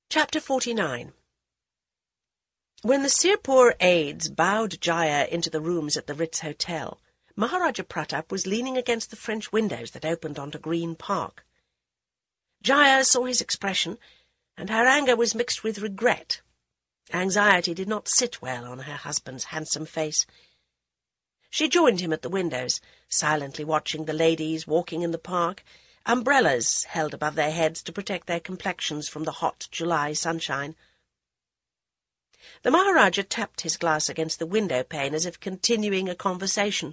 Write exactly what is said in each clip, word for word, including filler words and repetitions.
Chapter forty-nine. When the Sirpur aides bowed Jaya into the rooms at the Ritz Hotel, Maharaja Pratap was leaning against the French windows that opened onto Green Park. Jaya saw his expression, and her anger was mixed with regret. Anxiety did not sit well on her husband's handsome face. She joined him at the windows, silently watching the ladies walking in the park, umbrellas held above their heads to protect their complexions from the hot July sunshine. The Maharaja tapped his glass against the window pane as if continuing a conversation.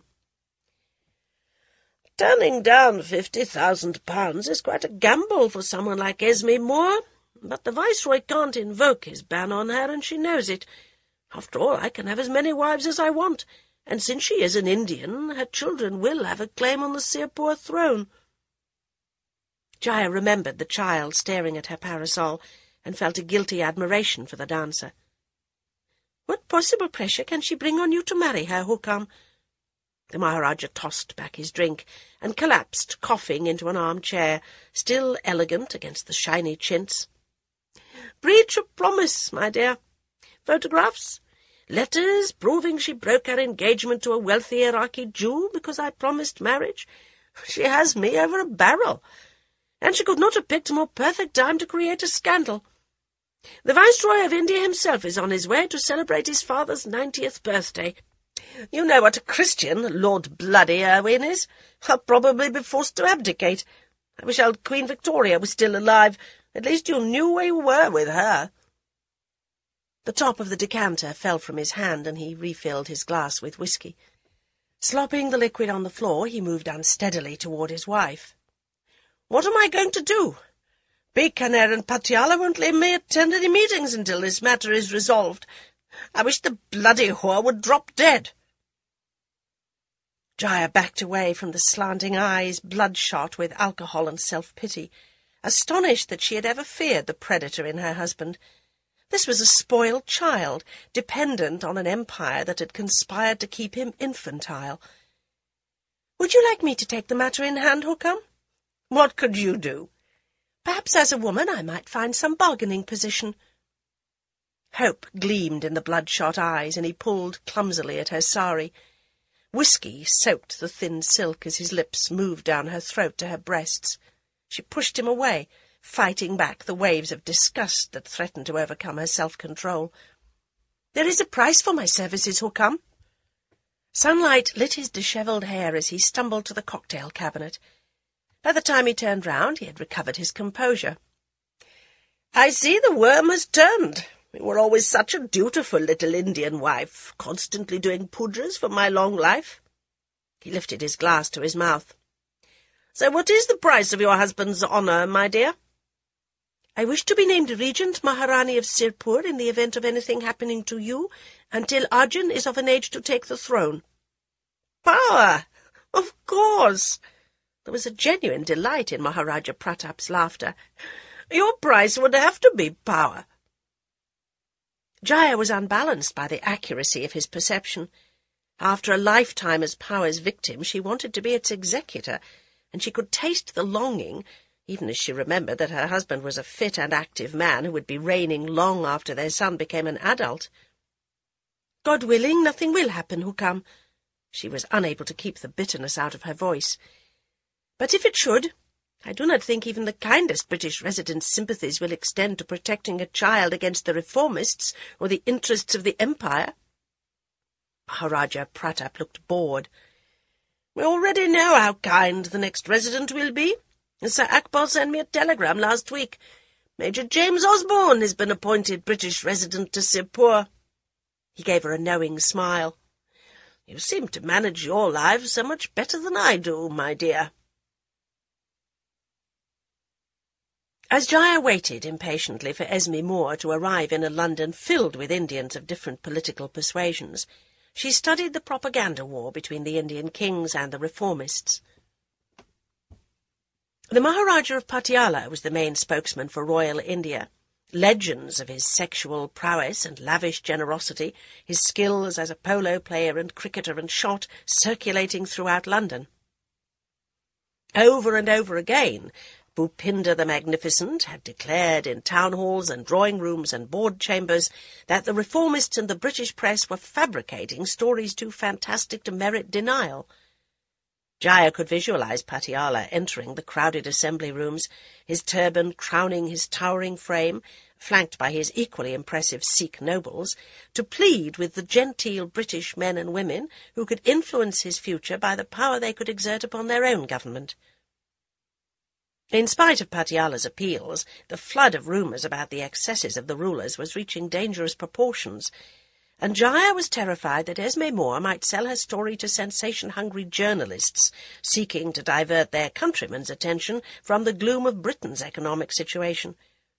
"Turning down fifty thousand pounds is quite a gamble for someone like Esme Moore, but the Viceroy can't invoke his ban on her, and she knows it. After all, I can have as many wives as I want, and since she is an Indian, her children will have a claim on the Sirpur throne." Jaya remembered the child staring at her parasol, and felt a guilty admiration for the dancer. "What possible pressure can she bring on you to marry her, Hukam?" The Maharaja tossed back his drink, and collapsed, coughing, into an armchair, still elegant against the shiny chintz. "Breach of promise, my dear. Photographs? Letters proving she broke her engagement to a wealthy Iraqi Jew because I promised marriage? She has me over a barrel. And she could not have picked a more perfect time to create a scandal. The Viceroy of India himself is on his way to celebrate his father's ninetieth birthday. You know what a Christian Lord Bloody Irwin is. I'll probably be forced to abdicate. I wish old Queen Victoria was still alive. At least you knew where you were with her." The top of the decanter fell from his hand, and he refilled his glass with whisky. Slopping the liquid on the floor, he moved unsteadily toward his wife. "What am I going to do? Bikaner and Patiala won't let me attend any meetings until this matter is resolved. I wish the bloody whore would drop dead." Jaya backed away from the slanting eyes, bloodshot with alcohol and self-pity, astonished that she had ever feared the predator in her husband. This was a spoiled child, dependent on an empire that had conspired to keep him infantile. "Would you like me to take the matter in hand, Hukam?" "What could you do?" "Perhaps as a woman I might find some bargaining position." Hope gleamed in the bloodshot eyes, and he pulled clumsily at her sari. Whisky soaked the thin silk as his lips moved down her throat to her breasts. She pushed him away, fighting back the waves of disgust that threatened to overcome her self-control. "There is a price for my services, Hukam." Sunlight lit his dishevelled hair as he stumbled to the cocktail cabinet. By the time he turned round, he had recovered his composure. "I see the worm has turned. You were always such a dutiful little Indian wife, constantly doing pujas for my long life." He lifted his glass to his mouth. "So what is the price of your husband's honour, my dear?" "I wish to be named Regent Maharani of Sirpur in the event of anything happening to you, until Arjun is of an age to take the throne." "Power! Of course!" There was a genuine delight in Maharaja Pratap's laughter. "Your price would have to be power." Jaya was unbalanced by the accuracy of his perception. After a lifetime as power's victim, she wanted to be its executor, and she could taste the longing, even as she remembered that her husband was a fit and active man who would be reigning long after their son became an adult. "God willing, nothing will happen, Hukam." She was unable to keep the bitterness out of her voice. "But if it should, I do not think even the kindest British resident's sympathies will extend to protecting a child against the reformists or the interests of the Empire." Maharaja Pratap looked bored. "We already know how kind the next resident will be. Sir Akbar sent me a telegram last week. Major James Osborne has been appointed British resident to Sirpur." He gave her a knowing smile. "You seem to manage your lives so much better than I do, my dear." As Jaya waited impatiently for Esme Moore to arrive in a London filled with Indians of different political persuasions, she studied the propaganda war between the Indian kings and the reformists. The Maharaja of Patiala was the main spokesman for royal India. Legends of his sexual prowess and lavish generosity, his skills as a polo player and cricketer and shot, circulating throughout London. Over and over again, Bhupinder the Magnificent had declared in town halls and drawing rooms and board chambers that the reformists and the British press were fabricating stories too fantastic to merit denial. Jaya could visualize Patiala entering the crowded assembly rooms, his turban crowning his towering frame, flanked by his equally impressive Sikh nobles, to plead with the genteel British men and women who could influence his future by the power they could exert upon their own government. In spite of Patiala's appeals, the flood of rumours about the excesses of the rulers was reaching dangerous proportions, and Jaya was terrified that Esme Moore might sell her story to sensation-hungry journalists seeking to divert their countrymen's attention from the gloom of Britain's economic situation.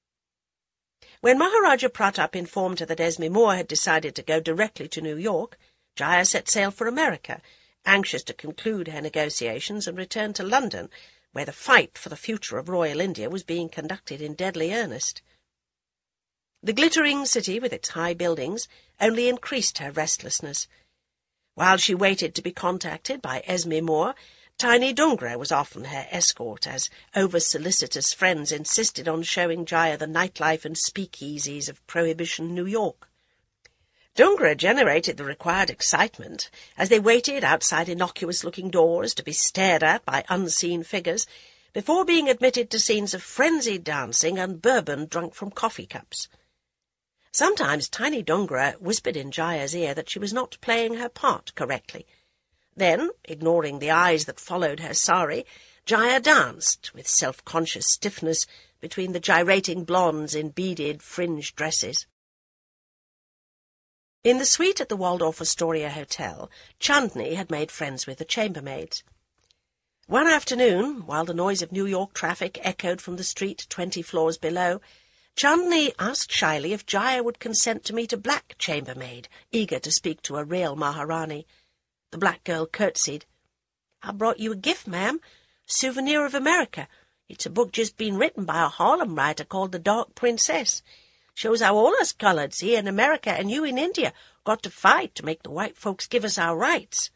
When Maharaja Pratap informed her that Esme Moore had decided to go directly to New York, Jaya set sail for America, anxious to conclude her negotiations and return to London, where the fight for the future of royal India was being conducted in deadly earnest. The glittering city, with its high buildings, only increased her restlessness. While she waited to be contacted by Esme Moore, Tiny Dungra was often her escort, as over-solicitous friends insisted on showing Jaya the nightlife and speakeasies of Prohibition New York. Dungra generated the required excitement as they waited outside innocuous-looking doors to be stared at by unseen figures before being admitted to scenes of frenzied dancing and bourbon drunk from coffee cups. Sometimes Tiny Dungra whispered in Jaya's ear that she was not playing her part correctly. Then, ignoring the eyes that followed her sari, Jaya danced with self-conscious stiffness between the gyrating blondes in beaded, fringed dresses. In the suite at the Waldorf Astoria Hotel, Chandni had made friends with the chambermaids. One afternoon, while the noise of New York traffic echoed from the street twenty floors below, Chandni asked shyly if Jaya would consent to meet a black chambermaid, eager to speak to a real Maharani. The black girl curtsied. "I brought you a gift, ma'am. Souvenir of America. It's a book just been written by a Harlem writer called The Dark Princess. Shows how all us coloreds here in America and you in India got to fight to make the white folks give us our rights."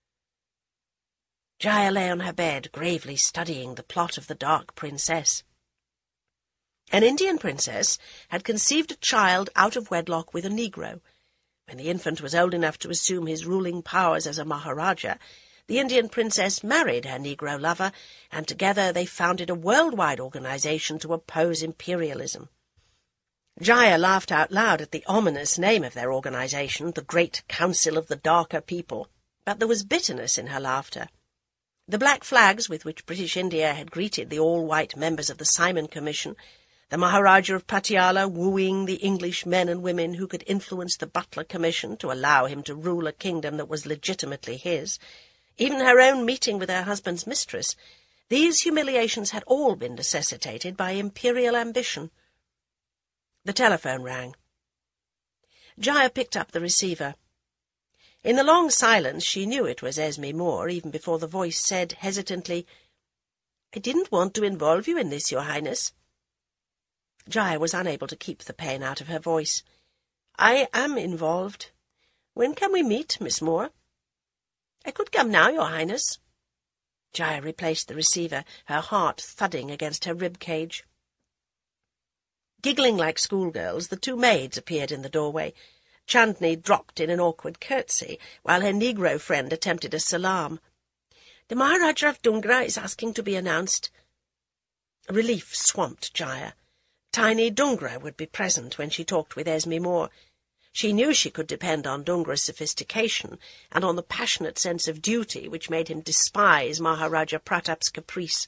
Jaya lay on her bed, gravely studying the plot of The Dark Princess. An Indian princess had conceived a child out of wedlock with a Negro. When the infant was old enough to assume his ruling powers as a Maharaja, the Indian princess married her Negro lover, and together they founded a worldwide organization to oppose imperialism. Jaya laughed out loud at the ominous name of their organization, the Great Council of the Darker People, but there was bitterness in her laughter. The black flags with which British India had greeted the all-white members of the Simon Commission, the Maharaja of Patiala wooing the English men and women who could influence the Butler Commission to allow him to rule a kingdom that was legitimately his, even her own meeting with her husband's mistress, these humiliations had all been necessitated by imperial ambition. The telephone rang. Jaya picked up the receiver. In the long silence she knew it was Esme Moore, even before the voice said hesitantly, "I didn't want to involve you in this, Your Highness." Jaya was unable to keep the pain out of her voice. "I am involved. When can we meet, Miss Moore?" "I could come now, Your Highness." Jaya replaced the receiver, her heart thudding against her rib-cage. Giggling like schoolgirls, the two maids appeared in the doorway. Chandni dropped in an awkward curtsy, while her Negro friend attempted a salaam. "The Maharaja of Dungra is asking to be announced." Relief swamped Jaya. Tiny Dungra would be present when she talked with Esme Moore. She knew she could depend on Dungra's sophistication and on the passionate sense of duty which made him despise Maharaja Pratap's caprice.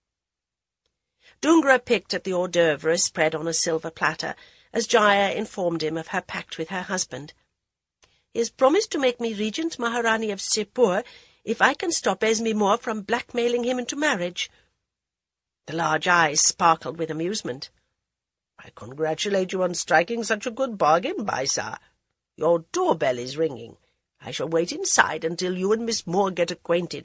Dungra picked at the hors d'oeuvre spread on a silver platter, as Jaya informed him of her pact with her husband. "He has promised to make me regent Maharani of Sirpur if I can stop Esme Moore from blackmailing him into marriage." The large eyes sparkled with amusement. "I congratulate you on striking such a good bargain, Baisa. Your doorbell is ringing. I shall wait inside until you and Miss Moore get acquainted."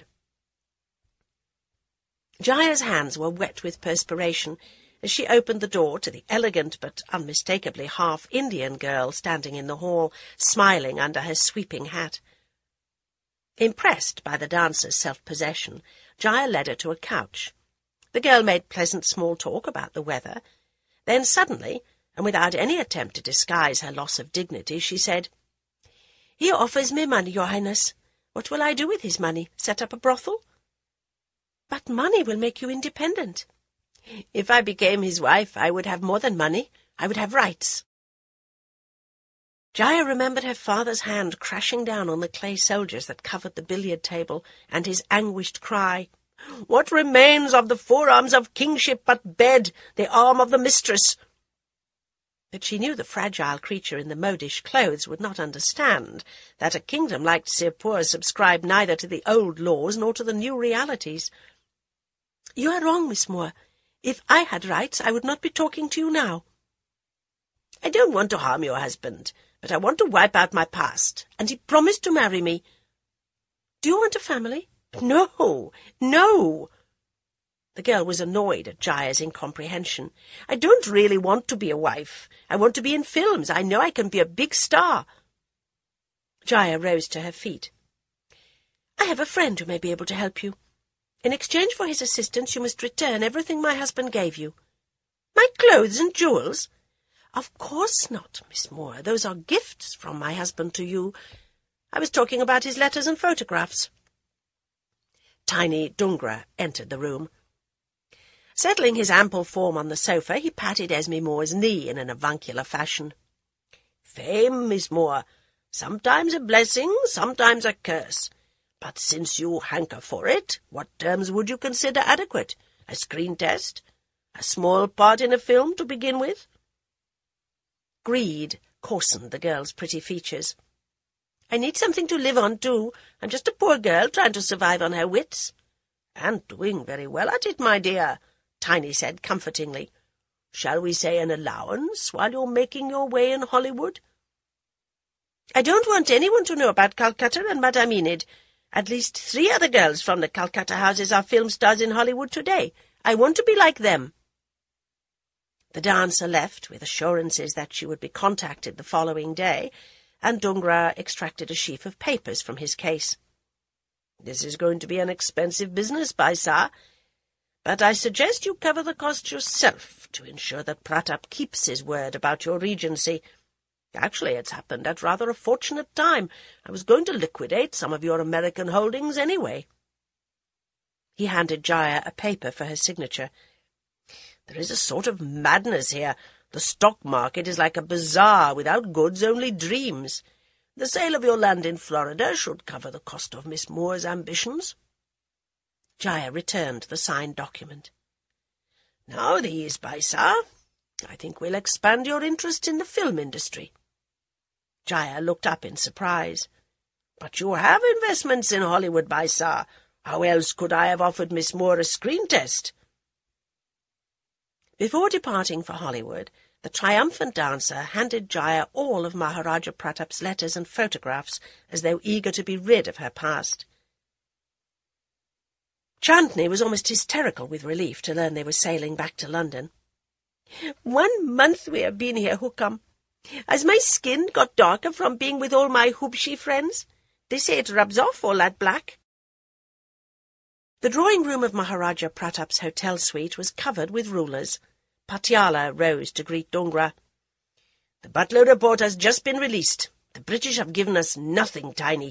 Jaya's hands were wet with perspiration as she opened the door to the elegant but unmistakably half-Indian girl standing in the hall, smiling under her sweeping hat. Impressed by the dancer's self-possession, Jaya led her to a couch. The girl made pleasant small talk about the weather. Then suddenly, and without any attempt to disguise her loss of dignity, she said, "He offers me money, Your Highness. What will I do with his money? Set up a brothel?" "But money will make you independent." "If I became his wife, I would have more than money. I would have rights." Jaya remembered her father's hand crashing down on the clay soldiers that covered the billiard table, and his anguished cry, "What remains of the forearms of kingship but bed, the arm of the mistress?" But she knew the fragile creature in the modish clothes would not understand that a kingdom like Sirpur subscribed neither to the old laws nor to the new realities. "You are wrong, Miss Moore. If I had rights, I would not be talking to you now." "I don't want to harm your husband, but I want to wipe out my past, and he promised to marry me." "Do you want a family?" "No, no." The girl was annoyed at Jaya's incomprehension. "I don't really want to be a wife. I want to be in films. I know I can be a big star." Jaya rose to her feet. "I have a friend who may be able to help you. In exchange for his assistance, you must return everything my husband gave you." "My clothes and jewels?" "Of course not, Miss Moore. Those are gifts from my husband to you. I was talking about his letters and photographs." Tiny Dungra entered the room. Settling his ample form on the sofa, he patted Esme Moore's knee in an avuncular fashion. "Fame, Miss Moore, sometimes a blessing, sometimes a curse. But since you hanker for it, what terms would you consider adequate? A screen test? A small part in a film to begin with?" Greed coarsened the girl's pretty features. "I need something to live on, too. I'm just a poor girl trying to survive on her wits." "And doing very well at it, my dear," Tiny said comfortingly. "Shall we say an allowance while you're making your way in Hollywood?" "I don't want anyone to know about Calcutta and Madame Enid. At least three other girls from the Calcutta houses are film stars in Hollywood today. I want to be like them." The dancer left with assurances that she would be contacted the following day, and Dungra extracted a sheaf of papers from his case. "This is going to be an expensive business, Baisa, but I suggest you cover the cost yourself to ensure that Pratap keeps his word about your regency. Actually, it's happened at rather a fortunate time. I was going to liquidate some of your American holdings anyway." He handed Jaya a paper for her signature. "There is a sort of madness here. The stock market is like a bazaar, without goods, only dreams. The sale of your land in Florida should cover the cost of Miss Moore's ambitions." Jaya returned the signed document. "Now these, Baisa. I think we'll expand your interest in the film industry." Jaya looked up in surprise. "But you have investments in Hollywood, Baisa. How else could I have offered Miss Moore a screen test?" Before departing for Hollywood, the triumphant dancer handed Jaya all of Maharaja Pratap's letters and photographs, as though eager to be rid of her past. Chandni was almost hysterical with relief to learn they were sailing back to London. "One month we have been here, Hukam. Has my skin got darker from being with all my Hubshi friends? They say it rubs off, all that black." The drawing-room of Maharaja Pratap's hotel suite was covered with rulers. Patiala rose to greet Dungra. "The Butler report has just been released. The British have given us nothing, Tiny."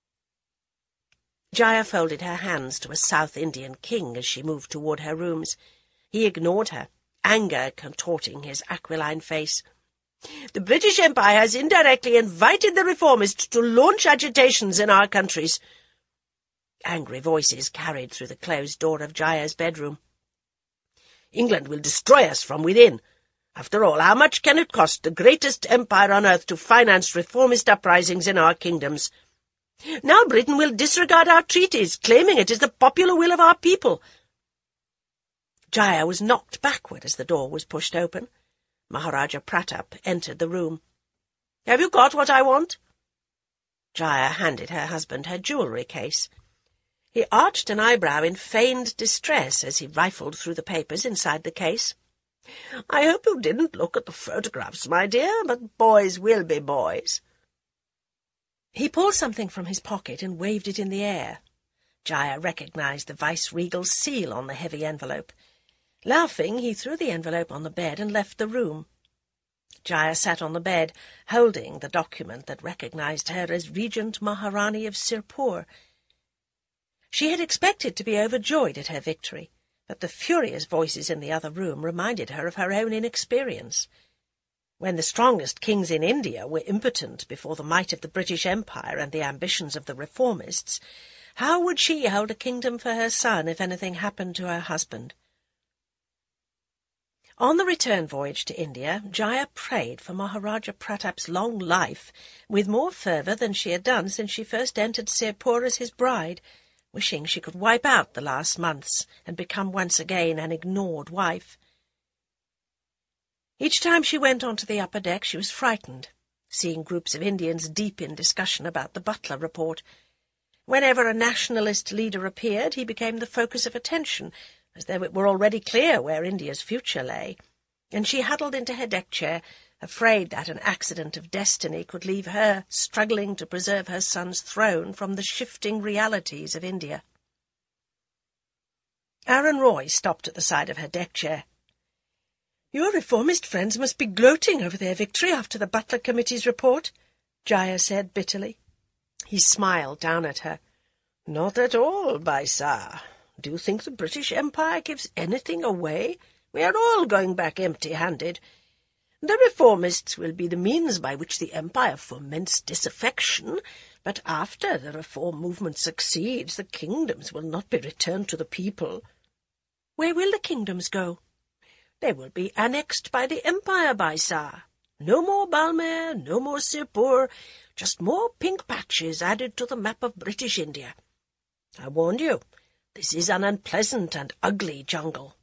Jaya folded her hands to a South Indian king as she moved toward her rooms. He ignored her, anger contorting his aquiline face. "The British Empire has indirectly invited the reformists to launch agitations in our countries." Angry voices carried through the closed door of Jaya's bedroom. "England will destroy us from within. After all, how much can it cost the greatest empire on earth to finance reformist uprisings in our kingdoms? Now Britain will disregard our treaties, claiming it is the popular will of our people." Jaya was knocked backward as the door was pushed open. Maharaja Pratap entered the room. "Have you got what I want?" Jaya handed her husband her jewellery case. He arched an eyebrow in feigned distress as he rifled through the papers inside the case. "I hope you didn't look at the photographs, my dear, but boys will be boys." He pulled something from his pocket and waved it in the air. Jaya recognized the vice-regal seal on the heavy envelope. Laughing, he threw the envelope on the bed and left the room. Jaya sat on the bed, holding the document that recognized her as Regent Maharani of Sirpur. She had expected to be overjoyed at her victory, but the furious voices in the other room reminded her of her own inexperience. When the strongest kings in India were impotent before the might of the British Empire and the ambitions of the reformists, how would she hold a kingdom for her son if anything happened to her husband? On the return voyage to India, Jaya prayed for Maharaja Pratap's long life with more fervour than she had done since she first entered Sirpur as his bride, wishing she could wipe out the last months and become once again an ignored wife. Each time she went onto the upper deck she was frightened, seeing groups of Indians deep in discussion about the Butler report. Whenever a nationalist leader appeared, he became the focus of attention, as though it were already clear where India's future lay, and she huddled into her deck-chair, afraid that an accident of destiny could leave her struggling to preserve her son's throne from the shifting realities of India. Aaron Roy stopped at the side of her deck-chair. "Your reformist friends must be gloating over their victory after the Butler Committee's report," Jaya said bitterly. He smiled down at her. "Not at all, Baisa. Do you think the British Empire gives anything away? We are all going back empty-handed. The reformists will be the means by which the Empire foments disaffection, but after the reform movement succeeds, the kingdoms will not be returned to the people." "Where will the kingdoms go?" "They will be annexed by the Empire, Baisa. No more Balmer, no more Sirpur, just more pink patches added to the map of British India. I warned you. This is an unpleasant and ugly jungle."